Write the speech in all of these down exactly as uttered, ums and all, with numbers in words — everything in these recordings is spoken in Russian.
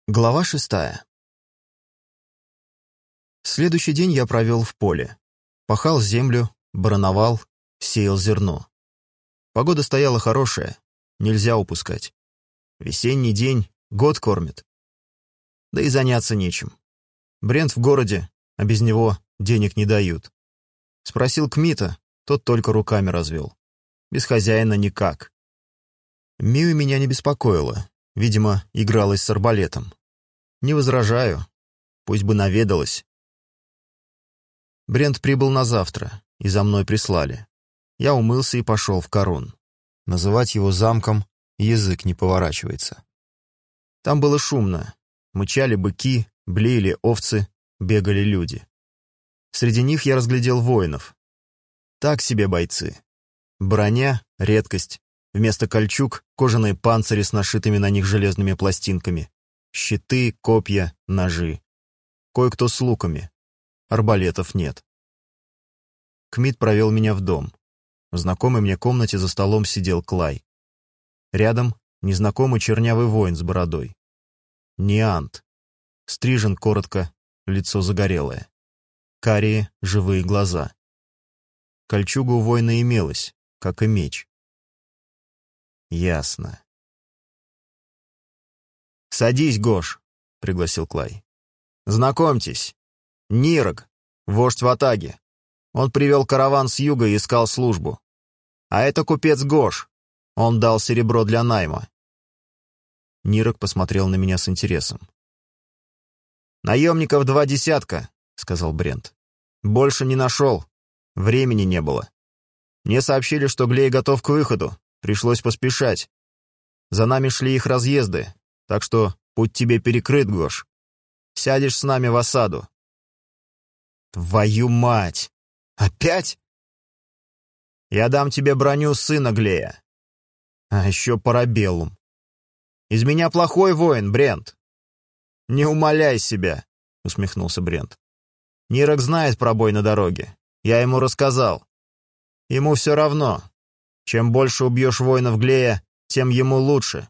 Глава шестая. Следующий день я провел в поле. Пахал землю, барановал, сеял зерно. Погода стояла хорошая, нельзя упускать. Весенний день год кормит. Да и заняться нечем. Брент в городе, а без него денег не дают. Спросил Кмита, тот только руками развел. Без хозяина никак. Мию меня не беспокоило. Видимо, игралась с арбалетом. Не возражаю. Пусть бы наведалась. Брент прибыл на завтра, и за мной прислали. Я умылся и пошел в Карун. Называть его замком язык не поворачивается. Там было шумно. Мычали быки, блеяли овцы, бегали люди. Среди них я разглядел воинов. Так себе бойцы. Броня — редкость. Вместо кольчуг — кожаные панцири с нашитыми на них железными пластинками. Щиты, копья, ножи. Кое-кто с луками. Арбалетов нет. Кмит провел меня в дом. В знакомой мне комнате за столом сидел Клай. Рядом незнакомый чернявый воин с бородой. Ниант. Стрижен коротко, лицо загорелое. Карие, живые глаза. Кольчуга у воина имелась, как и меч. Ясно. «Садись, Гош», — пригласил Клай. «Знакомьтесь, Нирог, вождь ватаги. Он привел караван с юга и искал службу. А это купец Гош. Он дал серебро для найма». Нирог посмотрел на меня с интересом. «Наемников два десятка», — сказал Брент. «Больше не нашел. Времени не было. Мне сообщили, что Глей готов к выходу. Пришлось поспешать. За нами шли их разъезды, так что путь тебе перекрыт, Гош. Сядешь с нами в осаду». «Твою мать! Опять?» «Я дам тебе броню сына Глея. А еще парабеллум. Из меня плохой воин, Брент». «Не умаляй себя», — усмехнулся Брент. «Нирог знает про бой на дороге. Я ему рассказал. Ему все равно. Чем больше убьешь воинов Глея, тем ему лучше».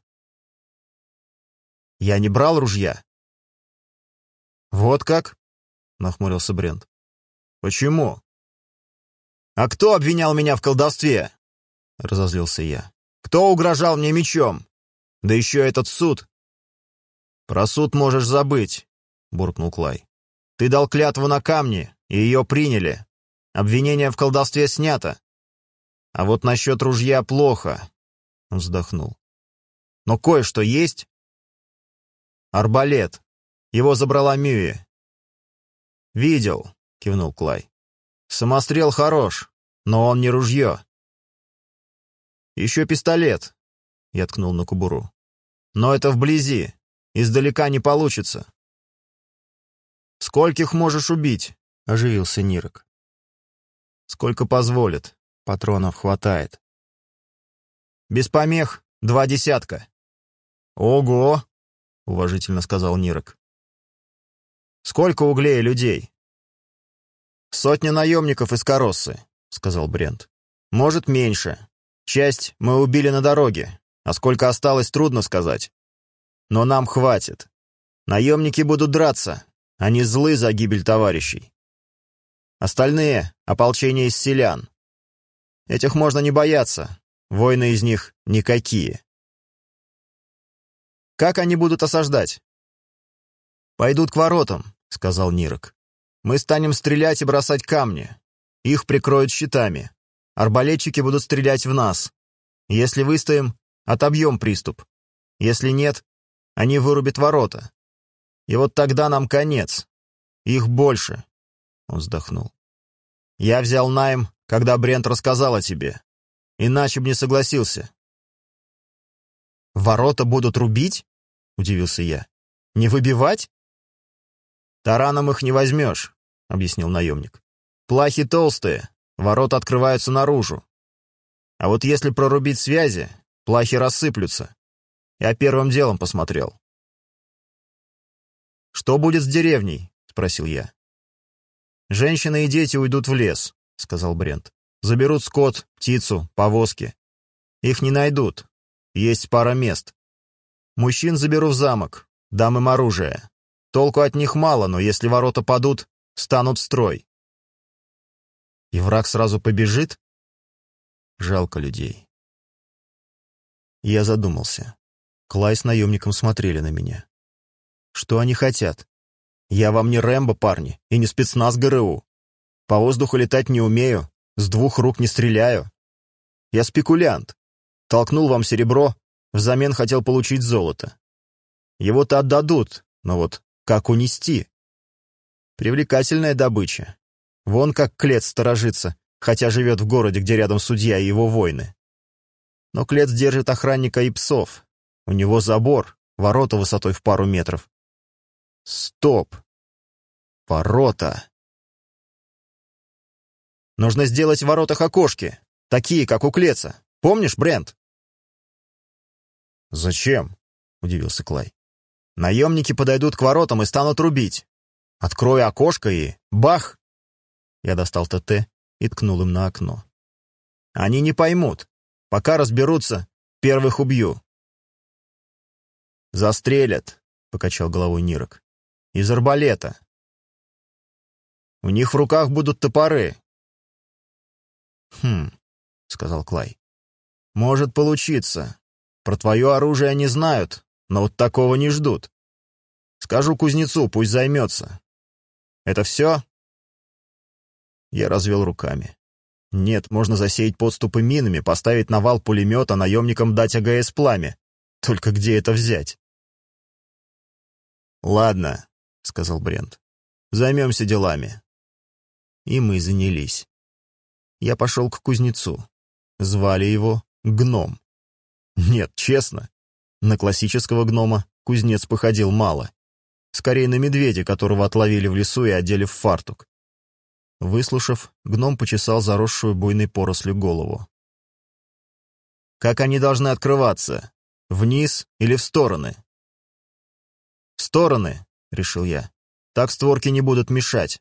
«Я не брал ружья». «Вот как?» — нахмурился Брент. «Почему?» «А кто обвинял меня в колдовстве?» — разозлился я. «Кто угрожал мне мечом? Да еще этот суд!» «Про суд можешь забыть», — буркнул Клай. «Ты дал клятву на камне, и ее приняли. Обвинение в колдовстве снято. А вот насчет ружья плохо», — он вздохнул. «Но кое-что есть. Арбалет. Его забрала Мюи». «Видел», — кивнул Клай. «Самострел хорош, но он не ружье». «Еще пистолет», — я ткнул на кобуру. «Но это вблизи. Издалека не получится». «Скольких можешь убить?» — оживился Нирог. «Сколько позволит. Патронов хватает». «Без помех два десятка». «Ого!» — уважительно сказал Нирог. «Сколько у Глея людей?» «Сотня наемников из Короссы», — сказал Брент. «Может, меньше. Часть мы убили на дороге, а сколько осталось, трудно сказать. Но нам хватит. Наемники будут драться. Они злы за гибель товарищей. Остальные — ополчение из селян. Этих можно не бояться. Войны из них никакие». «Как они будут осаждать?» «Пойдут к воротам», — сказал Нирог. «Мы станем стрелять и бросать камни. Их прикроют щитами. Арбалетчики будут стрелять в нас. Если выстоим, отобьем приступ. Если нет, они вырубят ворота. И вот тогда нам конец. Их больше». Он вздохнул. «Я взял найм, когда Брент рассказал о тебе. Иначе б не согласился». «Ворота будут рубить?» — удивился я. «Не выбивать?» «Тараном их не возьмешь», — объяснил наемник. «Плахи толстые, ворота открываются наружу. А вот если прорубить связи, плахи рассыплются. Я первым делом посмотрел». «Что будет с деревней?» — спросил я. «Женщины и дети уйдут в лес», — сказал Брент. «Заберут скот, птицу, повозки. Их не найдут. Есть пара мест. Мужчин заберу в замок. дам им оружие. Толку от них мало, но если ворота падут, станут в строй». «И враг сразу побежит?» Жалко людей. Я задумался. Клай с наемником смотрели на меня. Что они хотят? Я вам не Рэмбо, парни, и не спецназ ГРУ. По воздуху летать не умею, с двух рук не стреляю. Я спекулянт. Толкнул вам серебро, взамен хотел получить золото. Его-то отдадут, но вот как унести? Привлекательная добыча. Вон как Клец сторожится, хотя живет в городе, где рядом судья и его воины. Но Клец держит охранника и псов. У него забор, ворота высотой в пару метров. Стоп! Ворота! Нужно сделать в воротах окошки, такие, как у Клеца. Помнишь, Брент? «Зачем?» — удивился Клай. «Наемники подойдут к воротам и станут рубить. Открою окошко и... бах!» Я достал ТТ и ткнул им на окно. «Они не поймут. Пока разберутся, первых убью». «Застрелят», — покачал головой Нирок. «Из арбалета. У них в руках будут топоры». «Хм», — сказал Клай. «Может получиться. Про твое оружие они знают, но вот такого не ждут. Скажу кузнецу, пусть займется. Это все?» Я развел руками. «Нет, можно засеять подступы минами, поставить навал пулемета, наемникам дать АГС пламя. Только где это взять?» «Ладно», — сказал Брент. «Займемся делами». И мы занялись. Я пошел к кузнецу. Звали его Гном. Нет, честно, на классического гнома кузнец походил мало. Скорее на медведя, которого отловили в лесу и одели в фартук. Выслушав, гном почесал заросшую буйной порослью голову. «Как они должны открываться? Вниз или в стороны?» «В стороны», — решил я. «Так створки не будут мешать».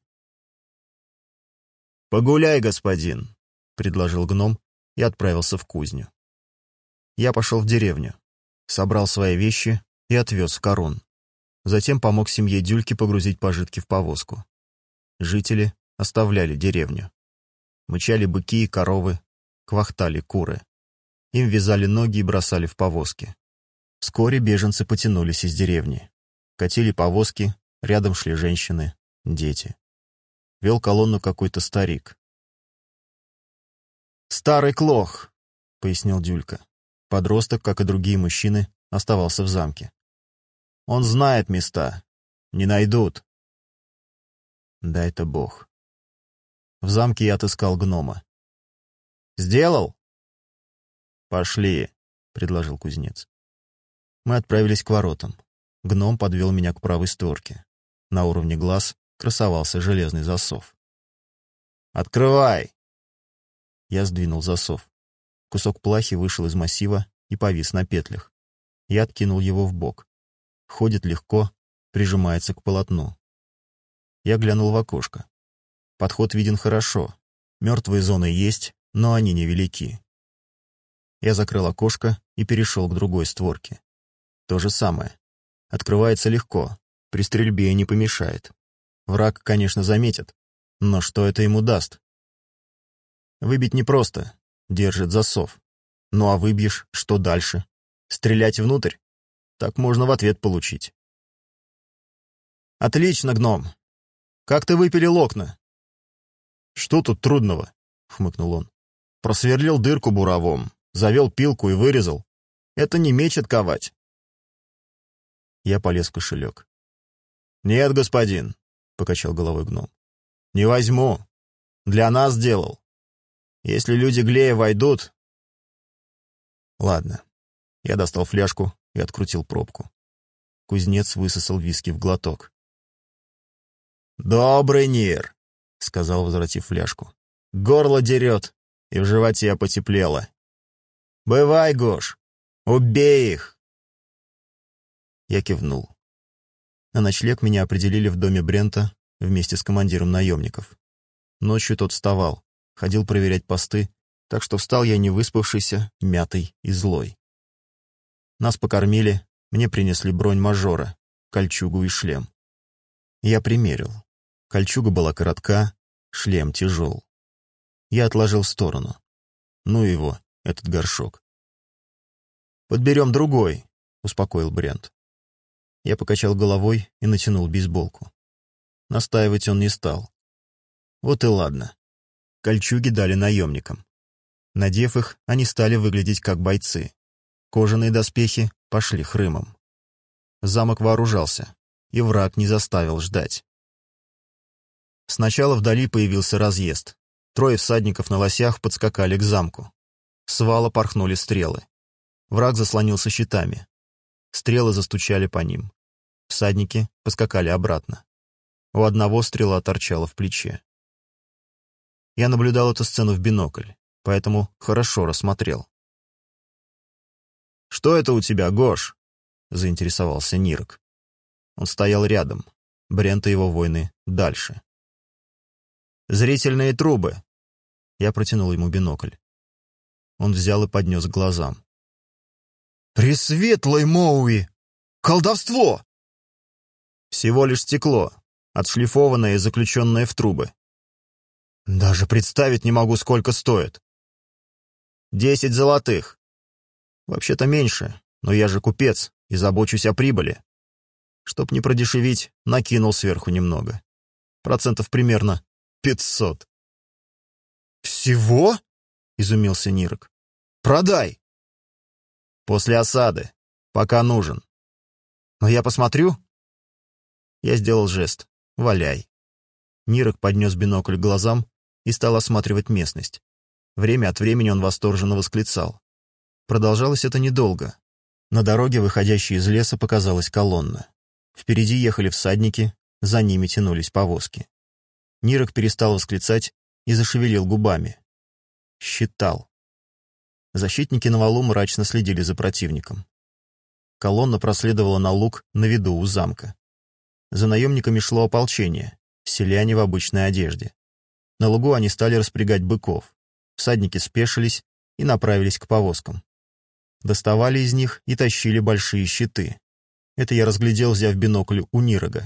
«Погуляй, господин», — предложил гном и отправился в кузню. Я пошел в деревню, собрал свои вещи и отвез в Корун. Затем помог семье Дюльки погрузить пожитки в повозку. Жители оставляли деревню. Мычали быки и коровы, квахтали куры. Им вязали ноги и бросали в повозки. Вскоре беженцы потянулись из деревни. Катили повозки, рядом шли женщины, дети. Вел колонну какой-то старик. «Старый Клох», — пояснил Дюлька. Подросток, как и другие мужчины, оставался в замке. «Он знает места. Не найдут». Дай-то бог. В замке я отыскал гнома. «Сделал?» «Пошли», — предложил кузнец. Мы отправились к воротам. Гном подвел меня к правой створке. На уровне глаз красовался железный засов. «Открывай!» Я сдвинул засов. Кусок плахи вышел из массива и повис на петлях. Я откинул его в бок. Ходит легко, прижимается к полотну. Я глянул в окошко. Подход виден хорошо. Мертвые зоны есть, но они невелики. Я закрыл окошко и перешел к другой створке. То же самое. Открывается легко, при стрельбе не помешает. Враг, конечно, заметит, но что это ему даст? Выбить непросто, держит засов. Ну а выбьешь, что дальше? Стрелять внутрь? Так можно в ответ получить. «Отлично, гном! Как ты выпилил окна?» «Что тут трудного?» — хмыкнул он. «Просверлил дырку буровом, завел пилку и вырезал. Это не меч отковать». Я полез в кошелек. «Нет, господин», — покачал головой гном. «Не возьму. Для нас делал. Если люди Глея войдут...» Ладно. Я достал фляжку и открутил пробку. Кузнец высосал виски в глоток. «Добрый Нир», — сказал, возвратив фляжку. «Горло дерет, и в животе потеплело. Бывай, Гош, убей их!» Я кивнул. На ночлег меня определили в доме Брента вместе с командиром наемников. Ночью тот вставал, ходил проверять посты, так что встал я невыспавшийся, мятый и злой. Нас покормили, мне принесли бронь мажора, кольчугу и шлем. Я примерил. Кольчуга была коротка, шлем тяжел. Я отложил в сторону. Ну его, этот горшок. «Подберем другой», — успокоил Брент. Я покачал головой и натянул бейсболку. Настаивать он не стал. Вот и ладно. Кольчуги дали наемникам. Надев их, они стали выглядеть как бойцы. Кожаные доспехи пошли хрымом. Замок вооружался, и враг не заставил ждать. Сначала вдали появился разъезд. Трое всадников на лосях подскакали к замку. С вала порхнули стрелы. Враг заслонился щитами. Стрелы застучали по ним. Всадники поскакали обратно. У одного стрела торчала в плече. Я наблюдал эту сцену в бинокль, поэтому хорошо рассмотрел. «Что это у тебя, Гош?» — заинтересовался Нирок. Он стоял рядом, Брент и его воины дальше. «Зрительные трубы!» Я протянул ему бинокль. Он взял и поднес к глазам. «Пресветлый Моуи! Колдовство!» «Всего лишь стекло, отшлифованное и заключенное в трубы. Даже представить не могу, сколько стоит. Десять золотых. Вообще-то меньше, но я же купец и забочусь о прибыли. Чтоб не продешевить, накинул сверху немного. Процентов примерно пятьсот. «Всего?» — изумился Нирок. «Продай!» «После осады. Пока нужен. Но я посмотрю?» Я сделал жест. «Валяй». Нирок поднес бинокль к глазам и стал осматривать местность. Время от времени он восторженно восклицал. Продолжалось это недолго. На дороге, выходящей из леса, показалась колонна. Впереди ехали всадники, за ними тянулись повозки. Нирок перестал восклицать и зашевелил губами. Считал. Защитники на валу мрачно следили за противником. Колонна проследовала на луг на виду у замка. За наемниками шло ополчение, селяне в обычной одежде. На лугу они стали распрягать быков. Всадники спешились и направились к повозкам. Доставали из них и тащили большие щиты. Это я разглядел, взяв бинокль у Нирога.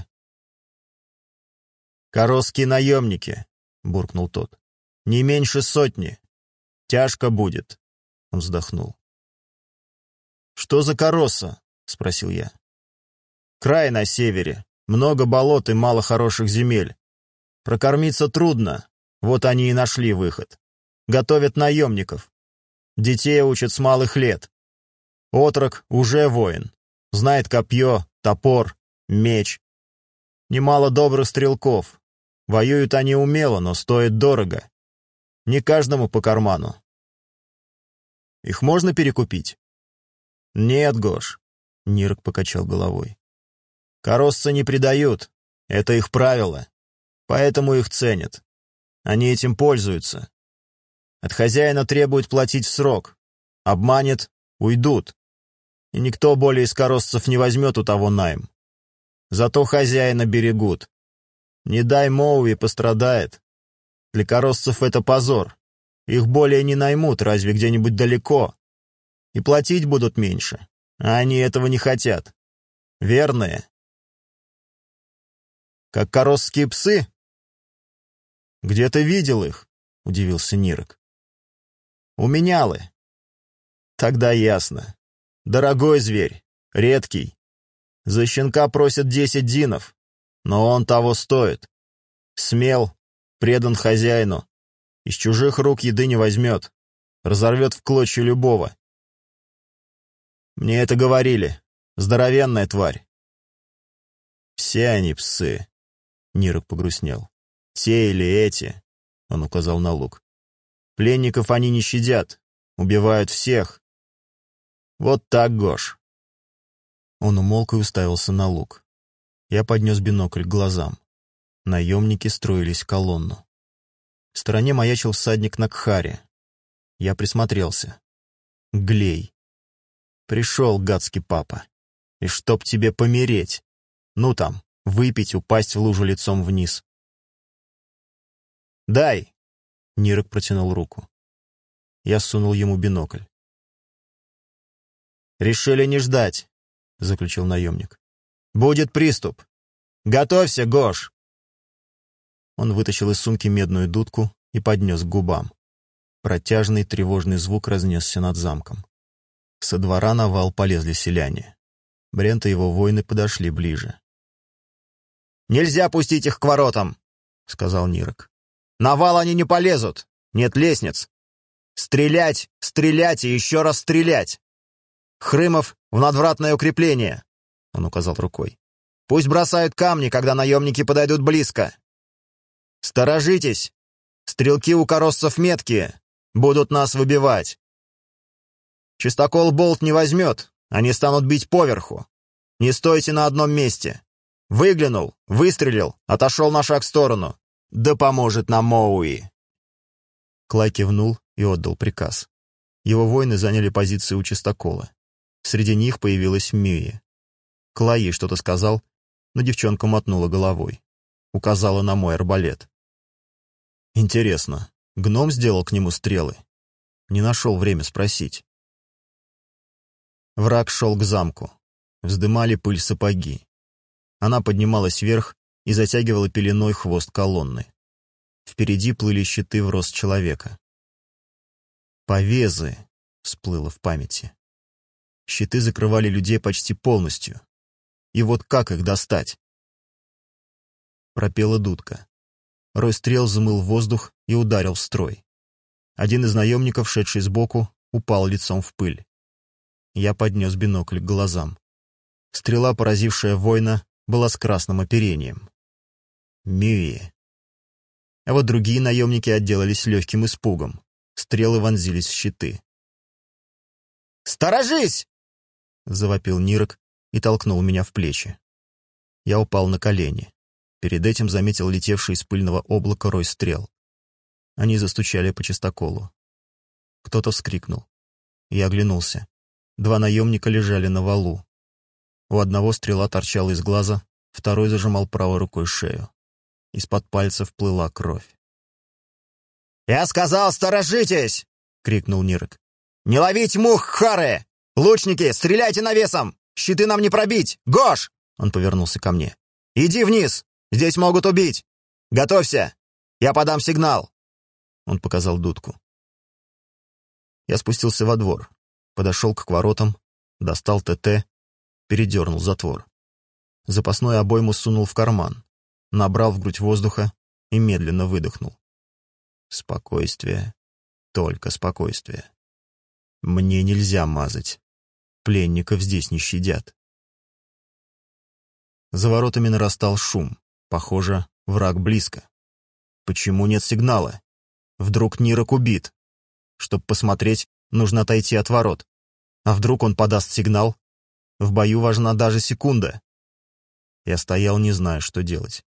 «Коросские наемники», — буркнул тот. «Не меньше сотни. Тяжко будет», — он вздохнул. «Что за Коросса?» — спросил я. «Край на севере. Много болот и мало хороших земель. Прокормиться трудно. Вот они и нашли выход. Готовят наемников. Детей учат с малых лет. Отрок уже воин. Знает копье, топор, меч. Немало добрых стрелков. Воюют они умело, но стоит дорого. Не каждому по карману. Их можно перекупить? Нет, Гош, Нирок покачал головой. Коросцы не предают. Это их правило. Поэтому их ценят. Они этим пользуются. От хозяина требуют платить в срок. Обманет — уйдут. И никто более из коросцев не возьмет у того найм. Зато хозяина берегут. Не дай Моуи пострадает. Для коросцев это позор. Их более не наймут, разве где-нибудь далеко. И платить будут меньше. А они этого не хотят. Верные. Как коросские псы? Где ты видел их? Удивился Нирок. У менялы. Тогда ясно. Дорогой зверь, редкий. За щенка просят десять динов, но он того стоит. Смел, предан хозяину. Из чужих рук еды не возьмет. Разорвет в клочья любого. Мне это говорили. Здоровенная тварь. Все они псы. Нирок погрустнел. Те или эти, он указал на луг. Пленников они не щадят. Убивают всех. Вот так, Гош. Он умолк и уставился на луг. Я поднес бинокль к глазам. Наемники строились в колонну. В стороне маячил всадник на Кхаре. Я присмотрелся. Глей. Пришел, гадский папа. И чтоб тебе помереть. Ну там, выпить, упасть в лужу лицом вниз. «Дай!» — Нирок протянул руку. Я сунул ему бинокль. «Решили не ждать», — заключил наемник. Будет приступ. Готовься, Гош!» Он вытащил из сумки медную дудку и поднес к губам. Протяжный тревожный звук разнесся над замком. Со двора на вал полезли селяне. Брент и его воины подошли ближе. «Нельзя пустить их к воротам!» — сказал Нирок. «На вал они не полезут! Нет лестниц! Стрелять, стрелять и еще раз стрелять! Хрымов в надвратное укрепление!» — он указал рукой. «Пусть бросают камни, когда наемники подойдут близко! Сторожитесь! Стрелки у короссов меткие, будут нас выбивать! Чистокол болт не возьмет, они станут бить поверху! Не стойте на одном месте! Выглянул, выстрелил, отошел на шаг в сторону! Да поможет нам Моуи!» Клай кивнул и отдал приказ. Его воины заняли позиции у чистокола. Среди них появилась Мюи. Клай ей что-то сказал, но девчонка мотнула головой. Указала на мой арбалет. Интересно, гном сделал к нему стрелы? Не нашел время спросить. Враг шел к замку. Вздымали пыль сапоги. Она поднималась вверх и затягивала пеленой хвост колонны. Впереди плыли щиты в рост человека. «Повезы!» — всплыло в памяти. Щиты закрывали людей почти полностью. И вот как их достать? Пропела дудка. Рой стрел взмыл в воздух и ударил в строй. Один из наемников, шедший сбоку, упал лицом в пыль. Я поднес бинокль к глазам. Стрела, поразившая воина, была с красным оперением. Мюи. А вот другие наемники отделались легким испугом. Стрелы вонзились в щиты. «Сторожись!» — завопил Нирок и толкнул меня в плечи. Я упал на колени. Перед этим заметил летевший из пыльного облака рой стрел. Они застучали по чистоколу. Кто-то вскрикнул. Я оглянулся. Два наемника лежали на валу. У одного стрела торчала из глаза, второй зажимал правой рукой шею. Из-под пальцев плыла кровь. «Я сказал, сторожитесь!» — крикнул Нирок. «Не ловить мух, хары! Лучники, стреляйте навесом! Щиты нам не пробить! Гош!» Он повернулся ко мне. «Иди вниз! Здесь могут убить! Готовься! Я подам сигнал!» Он показал дудку. Я спустился во двор, подошел к воротам, достал ТТ, передернул затвор. Запасной обойму сунул в карман, набрал в грудь воздуха и медленно выдохнул. Спокойствие, только спокойствие. Мне нельзя мазать. Пленников здесь не щадят. За воротами нарастал шум. Похоже, враг близко. Почему нет сигнала? Вдруг Нирок убит? Чтоб посмотреть, нужно отойти от ворот. А вдруг он подаст сигнал? В бою важна даже секунда. Я стоял, не зная, что делать.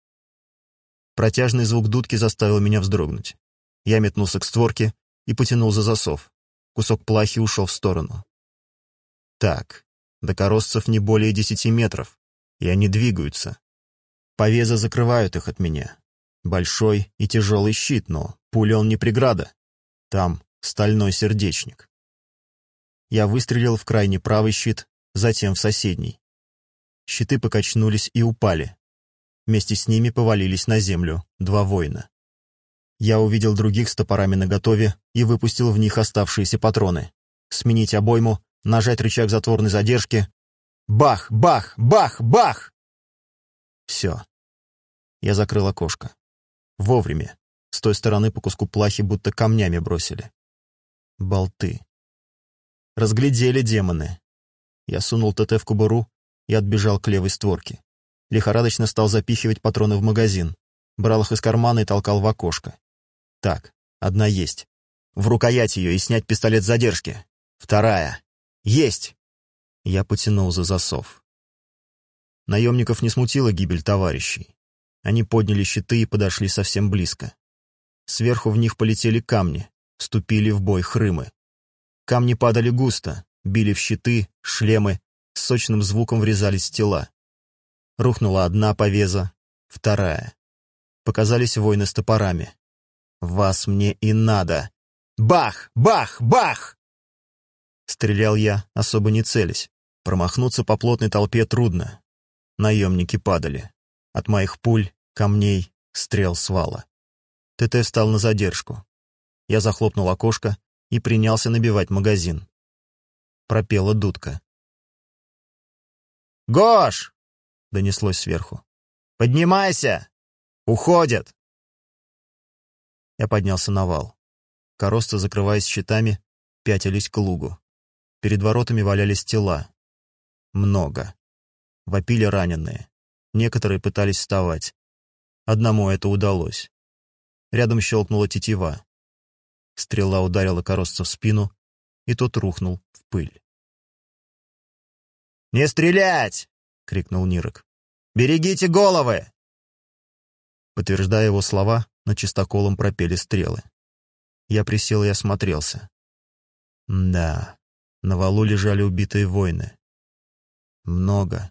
Протяжный звук дудки заставил меня вздрогнуть. Я метнулся к створке и потянул за засов. Кусок плахи ушел в сторону. Так, до короссов не более десяти метров, и они двигаются. Повезы закрывают их от меня. Большой и тяжелый щит, но пуля он не преграда. Там стальной сердечник. Я выстрелил в крайний правый щит, затем в соседний. Щиты покачнулись и упали. Вместе с ними повалились на землю два воина. Я увидел других с топорами наготове и выпустил в них оставшиеся патроны. Сменить обойму, нажать рычаг затворной задержки. Бах, бах, бах, бах! Все. Я закрыл окошко. Вовремя. С той стороны по куску плахи будто камнями бросили. Болты. Разглядели демоны. Я сунул ТТ в кобуру и отбежал к левой створке. Лихорадочно стал запихивать патроны в магазин. Брал их из кармана и толкал в окошко. Так, одна есть. В рукоять ее и снять пистолет с задержки. Вторая. Есть! Я потянул за засов. Наемников не смутила гибель товарищей. Они подняли щиты и подошли совсем близко. Сверху в них полетели камни, вступили в бой хрымы. Камни падали густо, били в щиты, шлемы, с сочным звуком врезались в тела. Рухнула одна повеза, вторая. Показались воины с топорами. «Вас мне и надо!» Бах! Бах! Бах! Стрелял я, особо не целясь. Промахнуться по плотной толпе трудно. Наемники падали. От моих пуль, камней, стрел свала. ТТ встал на задержку. Я захлопнул окошко и принялся набивать магазин. Пропела дудка. «Гош!» — донеслось сверху. «Поднимайся! Уходят!» Я поднялся на вал. Коросты, закрываясь щитами, пятились к лугу. Перед воротами валялись тела. Много. Вопили раненые. Некоторые пытались вставать. Одному это удалось. Рядом щелкнула тетива. Стрела ударила Коростца в спину, и тот рухнул в пыль. «Не стрелять!» — крикнул Нирок. «Берегите головы!» Подтверждая его слова, над чистоколом пропели стрелы. Я присел и осмотрелся. Да, на валу лежали убитые воины. Много.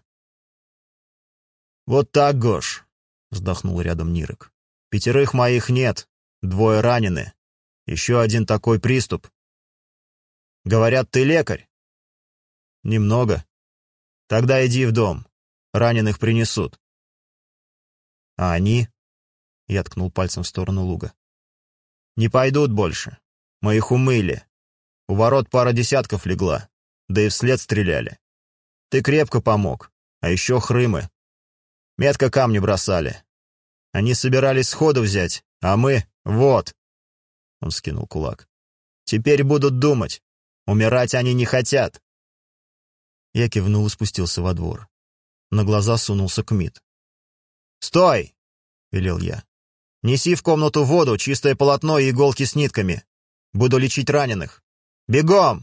«Вот так, Гош!» — вздохнул рядом Нирок. «Пятерых моих нет, двое ранены. Еще один такой приступ. Говорят, ты лекарь?» «Немного. Тогда иди в дом. Раненых принесут». «А они?» — я ткнул пальцем в сторону луга. «Не пойдут больше. Мы их умыли. У ворот пара десятков легла, да и вслед стреляли. Ты крепко помог, а еще хрымы. Метко камни бросали. Они собирались сходу взять, а мы — вот!» Он скинул кулак. «Теперь будут думать. Умирать они не хотят». Я кивнул и спустился во двор. На глаза сунулся Кмит. «Стой!» — велел я. «Неси в комнату воду, чистое полотно и иголки с нитками. Буду лечить раненых. Бегом!»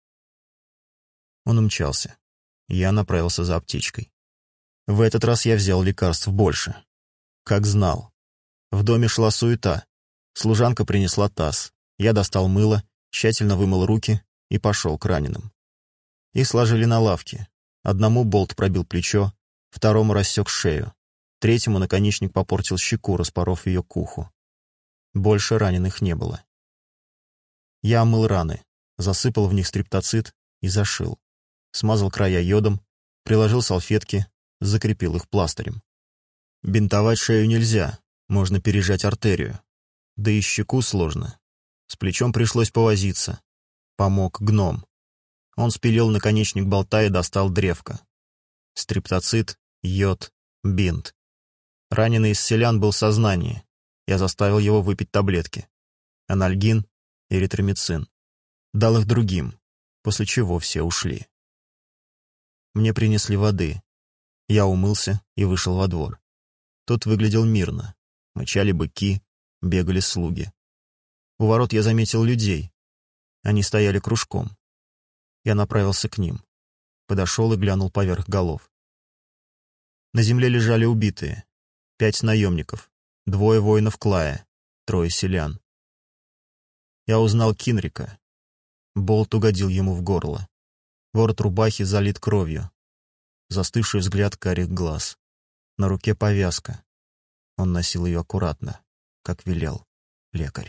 Он умчался. Я направился за аптечкой. В этот раз я взял лекарств больше. Как знал. В доме шла суета. Служанка принесла таз. Я достал мыло, тщательно вымыл руки и пошел к раненым. Их сложили на лавке. Одному болт пробил плечо, второму рассек шею. Третьему наконечник попортил щеку, распоров ее к уху. Больше раненых не было. Я омыл раны, засыпал в них стриптоцит и зашил. Смазал края йодом, приложил салфетки, закрепил их пластырем. Бинтовать шею нельзя, можно пережать артерию. Да и щеку сложно. С плечом пришлось повозиться. Помог гном. Он спилил наконечник болта и достал древко. Стриптоцит, йод, бинт. Раненый из селян был в сознании. Я заставил его выпить таблетки. Анальгин, эритромицин. Дал их другим, после чего все ушли. Мне принесли воды. Я умылся и вышел во двор. Тот выглядел мирно. Мычали быки, бегали слуги. У ворот я заметил людей. Они стояли кружком. Я направился к ним. Подошел и глянул поверх голов. На земле лежали убитые. Пять наемников, двое воинов Клая, трое селян. Я узнал Кинрика. Болт угодил ему в горло. Ворот рубахи залит кровью. Застывший взгляд карих глаз. На руке повязка. Он носил ее аккуратно, как велел лекарь.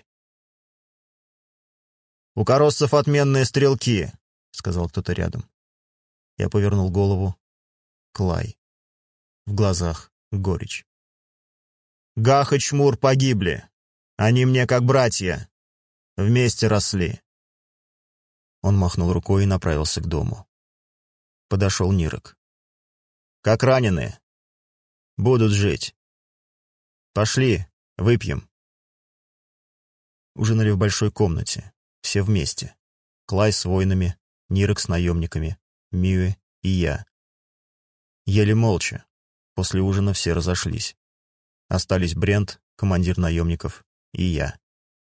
«У коростцев отменные стрелки», — сказал кто-то рядом. Я повернул голову. Клай. В глазах горечь. «Гах и Чмур погибли. Они мне как братья. Вместе росли». Он махнул рукой и направился к дому. Подошел Нирок. «Как раненые?» «Будут жить». «Пошли, выпьем». Ужинали в большой комнате, все вместе. Клай с воинами, Нирок с наемниками, Миуэ и я. Ели молча. После ужина все разошлись. Остались Брент, командир наемников, и я.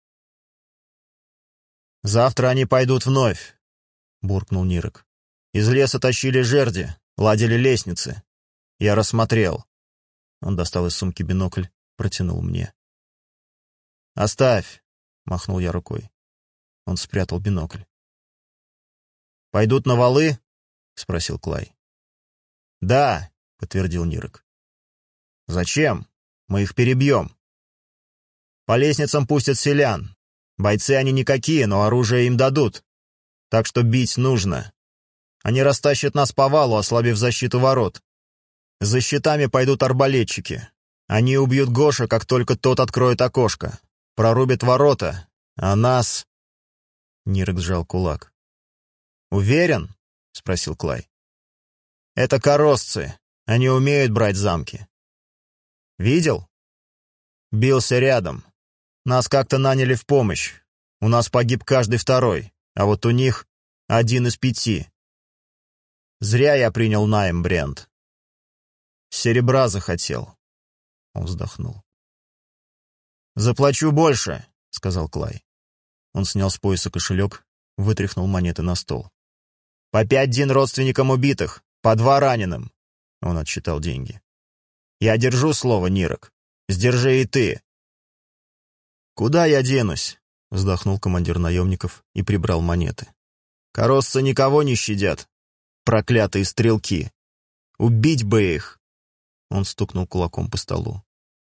«Завтра они пойдут вновь», — буркнул Нирок. «Из леса тащили жерди, ладили лестницы. Я рассмотрел». Он достал из сумки бинокль, протянул мне. «Оставь», — махнул я рукой. Он спрятал бинокль. «Пойдут на валы?» — спросил Клай. «Да», — подтвердил Нирок. «Зачем? Мы их перебьем. По лестницам пустят селян. Бойцы они никакие, но оружие им дадут. Так что бить нужно. Они растащат нас по валу, ослабив защиту ворот. За щитами пойдут арбалетчики. Они убьют Гоша, как только тот откроет окошко. Прорубят ворота, а нас...» Нирок сжал кулак. «Уверен?» — спросил Клай. «Это коросцы. Они умеют брать замки». «Видел?» «Бился рядом. Нас как-то наняли в помощь. У нас погиб каждый второй, а вот у них один из пяти. Зря я принял найм, Брент. Серебра захотел». Он вздохнул. «Заплачу больше», — сказал Клай. Он снял с пояса кошелек, вытряхнул монеты на стол. «По пять дин родственникам убитых, по два раненым». Он отсчитал деньги. «Я держу слово, Нирок. Сдержи и ты». «Куда я денусь?» — вздохнул командир наемников и прибрал монеты. «Коросцы никого не щадят. Проклятые стрелки. Убить бы их!» Он стукнул кулаком по столу.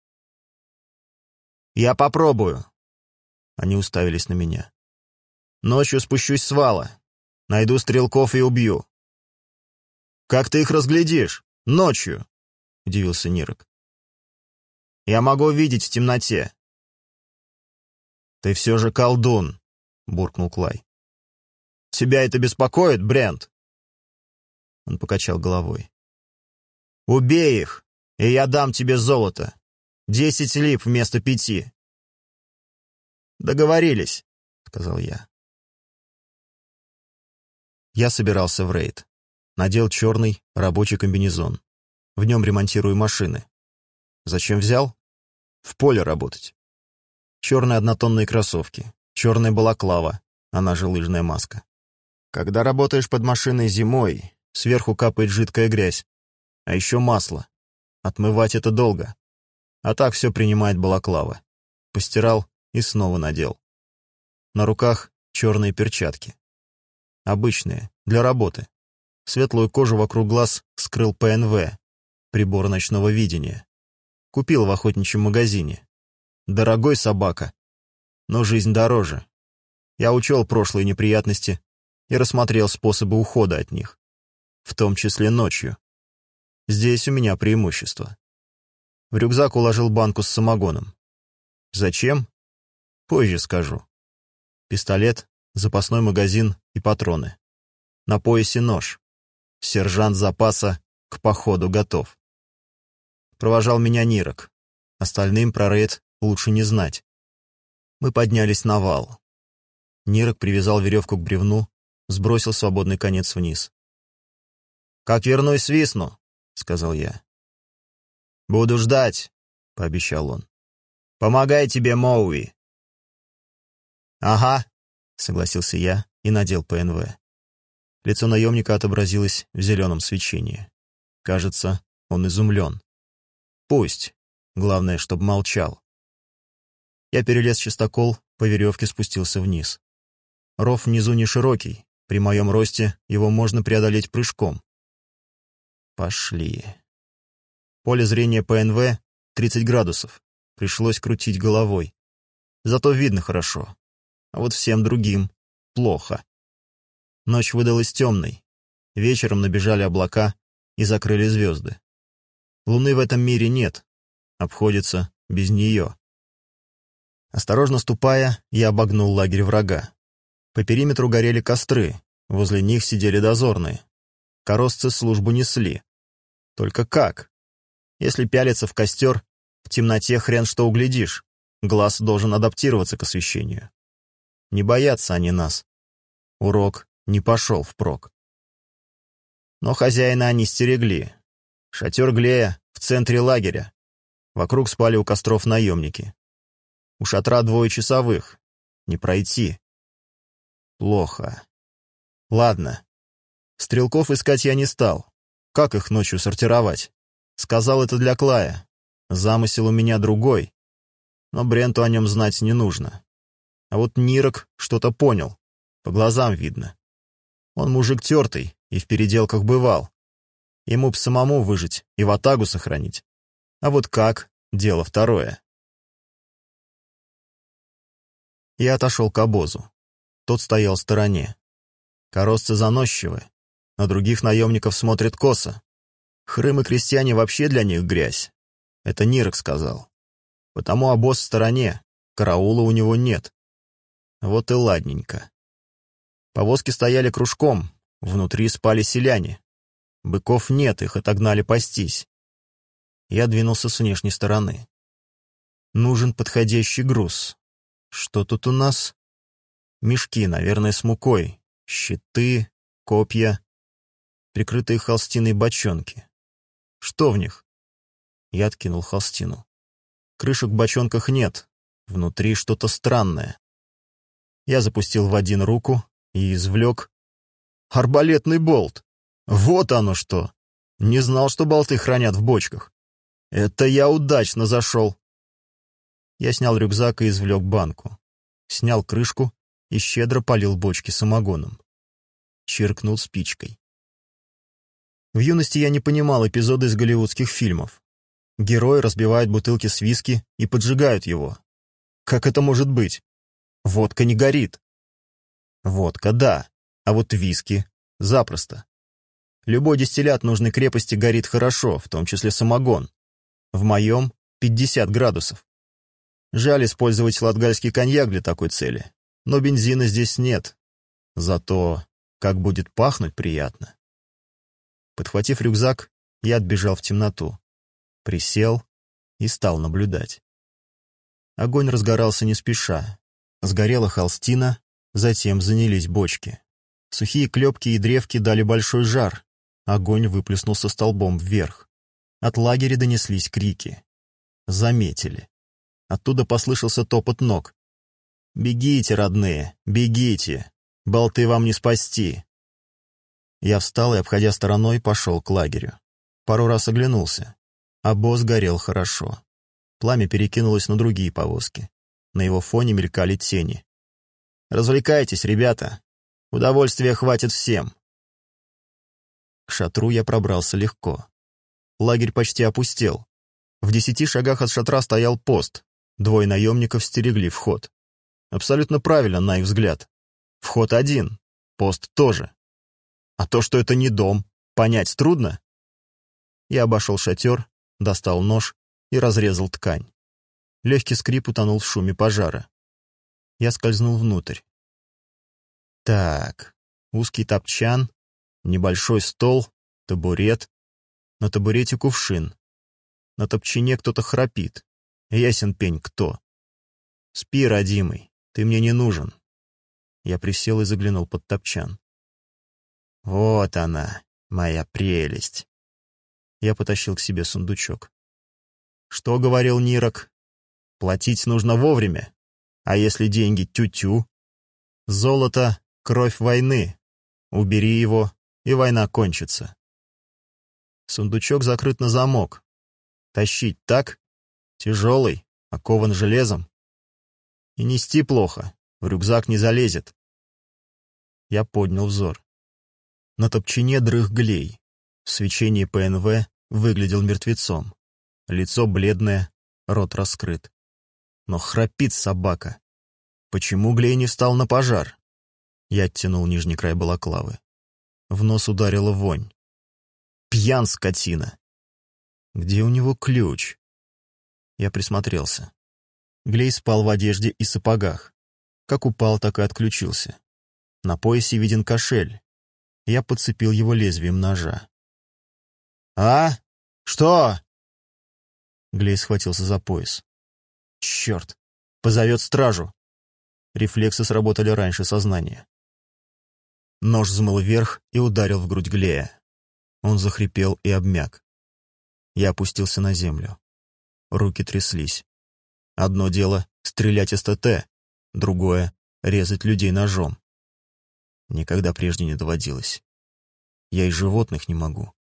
«Я попробую». Они уставились на меня. «Ночью спущусь с вала. Найду стрелков и убью». «Как ты их разглядишь? Ночью?» — удивился Нирок. «Я могу видеть в темноте». «Ты все же колдун», — буркнул Клай. «Тебя это беспокоит, Брент?» Он покачал головой. «Убей их, и я дам тебе золото. Десять лип вместо пяти». «Договорились», — сказал я. Я собирался в рейд. Надел черный рабочий комбинезон. В нем ремонтирую машины. Зачем взял? В поле работать. Черные однотонные кроссовки, черная балаклава, она же лыжная маска. Когда работаешь под машиной зимой, сверху капает жидкая грязь, а еще масло. Отмывать это долго. А так все принимает балаклава. Постирал и снова надел. На руках черные перчатки. Обычные, для работы. Светлую кожу вокруг глаз скрыл П Н В, прибор ночного видения. Купил в охотничьем магазине. Дорогой собака, но жизнь дороже. Я учел прошлые неприятности и рассмотрел способы ухода от них, в том числе ночью. Здесь у меня преимущество. В рюкзак уложил банку с самогоном. Зачем? Позже скажу. Пистолет, запасной магазин и патроны. На поясе нож. Сержант запаса к походу готов. Провожал меня Нирок. Остальным про рейд лучше не знать. Мы поднялись на вал. Нирок привязал веревку к бревну, сбросил свободный конец вниз. «Как вернусь, свистну», — сказал я. «Буду ждать», — пообещал он. «Помогай тебе, Моуи». «Ага», — согласился я и надел П Н В. Лицо наемника отобразилось в зеленом свечении. Кажется, он изумлен. Пусть. Главное, чтобы молчал. Я перелез чистокол, по веревке спустился вниз. Ров внизу не широкий, при моем росте его можно преодолеть прыжком. Пошли. Поле зрения П Н В тридцать градусов. Пришлось крутить головой. Зато видно хорошо. А вот всем другим плохо. Ночь выдалась темной. Вечером набежали облака и закрыли звезды. Луны в этом мире нет. Обходится без нее. Осторожно ступая, я обогнул лагерь врага. По периметру горели костры, возле них сидели дозорные. Коросцы службу несли. Только как? Если пялиться в костер, в темноте хрен что углядишь. Глаз должен адаптироваться к освещению. Не боятся они нас. Урок не пошел впрок. Но хозяина они стерегли. Шатер Глея в центре лагеря. Вокруг спали у костров наемники. У шатра двое часовых. Не пройти. Плохо. Ладно. Стрелков искать я не стал. Как их ночью сортировать? Сказал это для Клая. Замысел у меня другой. Но Бренту о нем знать не нужно. А вот Нирок что-то понял. По глазам видно. Он мужик тертый и в переделках бывал. Ему б самому выжить и ватагу сохранить. А вот как — дело второе. Я отошел к обозу. Тот стоял в стороне. Коросцы заносчивы. На других наемников смотрят косо. Хрым и крестьяне вообще для них грязь. Это Нирок сказал. Потому обоз в стороне, караула у него нет. Вот и ладненько. Повозки стояли кружком, внутри спали селяне. Быков нет, их отогнали пастись. Я двинулся с внешней стороны. Нужен подходящий груз. Что тут у нас? Мешки, наверное, с мукой, щиты, копья, прикрытые холстиной бочонки. Что в них? Я откинул холстину. Крышек в бочонках нет, внутри что-то странное. Я запустил в один руку и извлек арбалетный болт. Вот оно что! Не знал, что болты хранят в бочках. Это я удачно зашел. Я снял рюкзак и извлек банку. Снял крышку и щедро полил бочки самогоном. Чиркнул спичкой. В юности я не понимал эпизоды из голливудских фильмов. Герои разбивают бутылки с виски и поджигают его. Как это может быть? Водка не горит. Водка — да, а вот виски — запросто. Любой дистиллят нужной крепости горит хорошо, в том числе самогон. В моем — пятьдесят градусов. Жаль использовать латгальский коньяк для такой цели, но бензина здесь нет. Зато как будет пахнуть приятно. Подхватив рюкзак, я отбежал в темноту. Присел и стал наблюдать. Огонь разгорался не спеша. Сгорела холстина, затем занялись бочки. Сухие клепки и древки дали большой жар. Огонь выплеснулся столбом вверх. От лагеря донеслись крики. Заметили. Оттуда послышался топот ног. «Бегите, родные, бегите! Болты вам не спасти!» Я встал и, обходя стороной, пошел к лагерю. Пару раз оглянулся. Обоз горел хорошо. Пламя перекинулось на другие повозки. На его фоне мелькали тени. «Развлекайтесь, ребята! Удовольствия хватит всем!» К шатру я пробрался легко. Лагерь почти опустел. В десяти шагах от шатра стоял пост. Двое наемников стерегли вход. Абсолютно правильно, на их взгляд. Вход один, пост тоже. А то, что это не дом, понять трудно. Я обошел шатер, достал нож и разрезал ткань. Легкий скрип утонул в шуме пожара. Я скользнул внутрь. Так, узкий топчан, небольшой стол, табурет. На табурете кувшин. На топчине кто-то храпит. Ясен пень кто. «Спи, родимый, ты мне не нужен». Я присел и заглянул под топчан. «Вот она, моя прелесть». Я потащил к себе сундучок. «Что говорил Нирок? Платить нужно вовремя. А если деньги тю-тю? Золото — кровь войны. Убери его, и война кончится». Сундучок закрыт на замок. Тащить так? Тяжелый, окован железом. И нести плохо, в рюкзак не залезет. Я поднял взор. На топчине дрых Глей. В свечении ПНВ выглядел мертвецом. Лицо бледное, рот раскрыт. Но храпит собака. Почему Глей не встал на пожар? Я оттянул нижний край балаклавы. В нос ударила вонь. Пьян, скотина. Где у него ключ? Я присмотрелся. Глей спал в одежде и сапогах. Как упал, так и отключился. На поясе виден кошель. Я подцепил его лезвием ножа. «А? Что?» Глей схватился за пояс. «Черт! Позовет стражу!» Рефлексы сработали раньше сознания. Нож взмыл вверх и ударил в грудь Глея. Он захрипел и обмяк. Я опустился на землю. Руки тряслись. Одно дело — стрелять из ТТ, другое — резать людей ножом. Никогда прежде не доводилось. Я и животных не могу.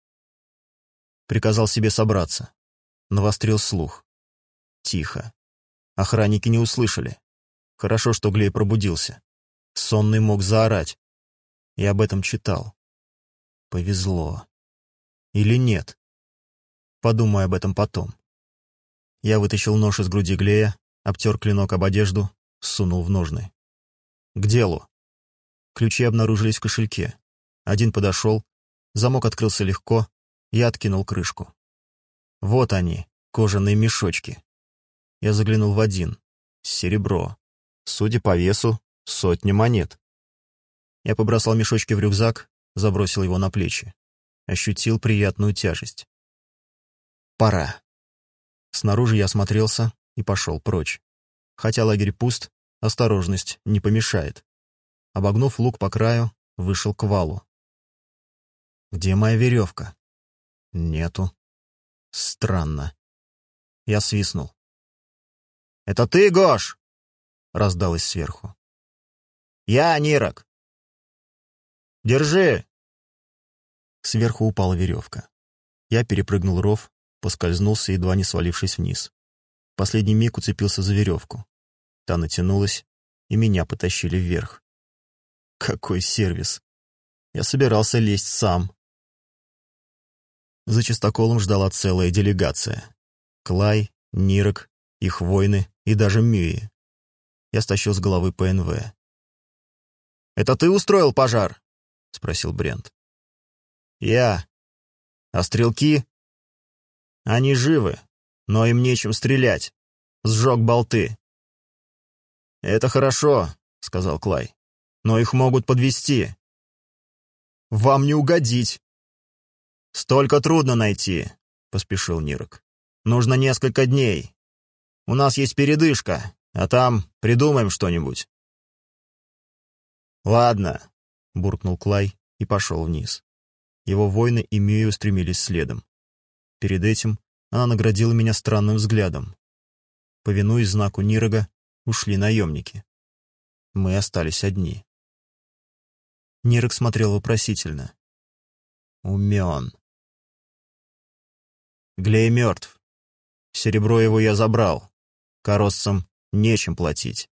Приказал себе собраться. Навострил слух. Тихо. Охранники не услышали. Хорошо, что Глей пробудился. Сонный мог заорать. Я об этом читал. Повезло. Или нет? Подумай об этом потом. Я вытащил нож из груди Глея, обтер клинок об одежду, сунул в ножны. К делу. Ключи обнаружились в кошельке. Один подошел, замок открылся легко, Я откинул крышку. Вот они, кожаные мешочки. Я заглянул в один. Серебро. Судя по весу, сотня монет. Я побросал мешочки в рюкзак, забросил его на плечи. Ощутил приятную тяжесть. Пора. Снаружи я осмотрелся и пошел прочь. Хотя лагерь пуст, осторожность не помешает. Обогнув луг по краю, вышел к валу. Где моя веревка? Нету. Странно. Я свистнул. «Это ты, Гош?» — раздалось сверху. «Я, Нирок». «Держи!» Сверху упала веревка. Я перепрыгнул ров, поскользнулся, едва не свалившись вниз. В последний миг уцепился за веревку. Та натянулась, и меня потащили вверх. Какой сервис! Я собирался лезть сам. За чистоколом ждала целая делегация. Клай, Нирок, их воины и даже Мюи. Я стащил с головы ПНВ. «Это ты устроил пожар?» — спросил Брент. «Я. А стрелки?» «Они живы, но им нечем стрелять. Сжег болты». «Это хорошо», — сказал Клай. «Но их могут подвести». «Вам не угодить». «Столько трудно найти», — поспешил Нирок. «Нужно несколько дней. У нас есть передышка, а там придумаем что-нибудь». «Ладно», — буркнул Клай и пошел вниз. Его воины и Мюи устремились следом. Перед этим она наградила меня странным взглядом. Повинуясь знаку Нирога, ушли наемники. Мы остались одни. Нирог смотрел вопросительно. Умен. Глей мертв. Серебро его я забрал. Короссам нечем платить.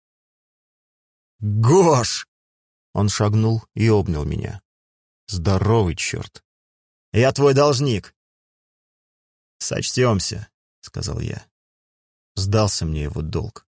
«Гош!» Он шагнул и обнял меня. Здоровый черт. «Я твой должник». «Сочтемся», — сказал я. Сдался мне его долг.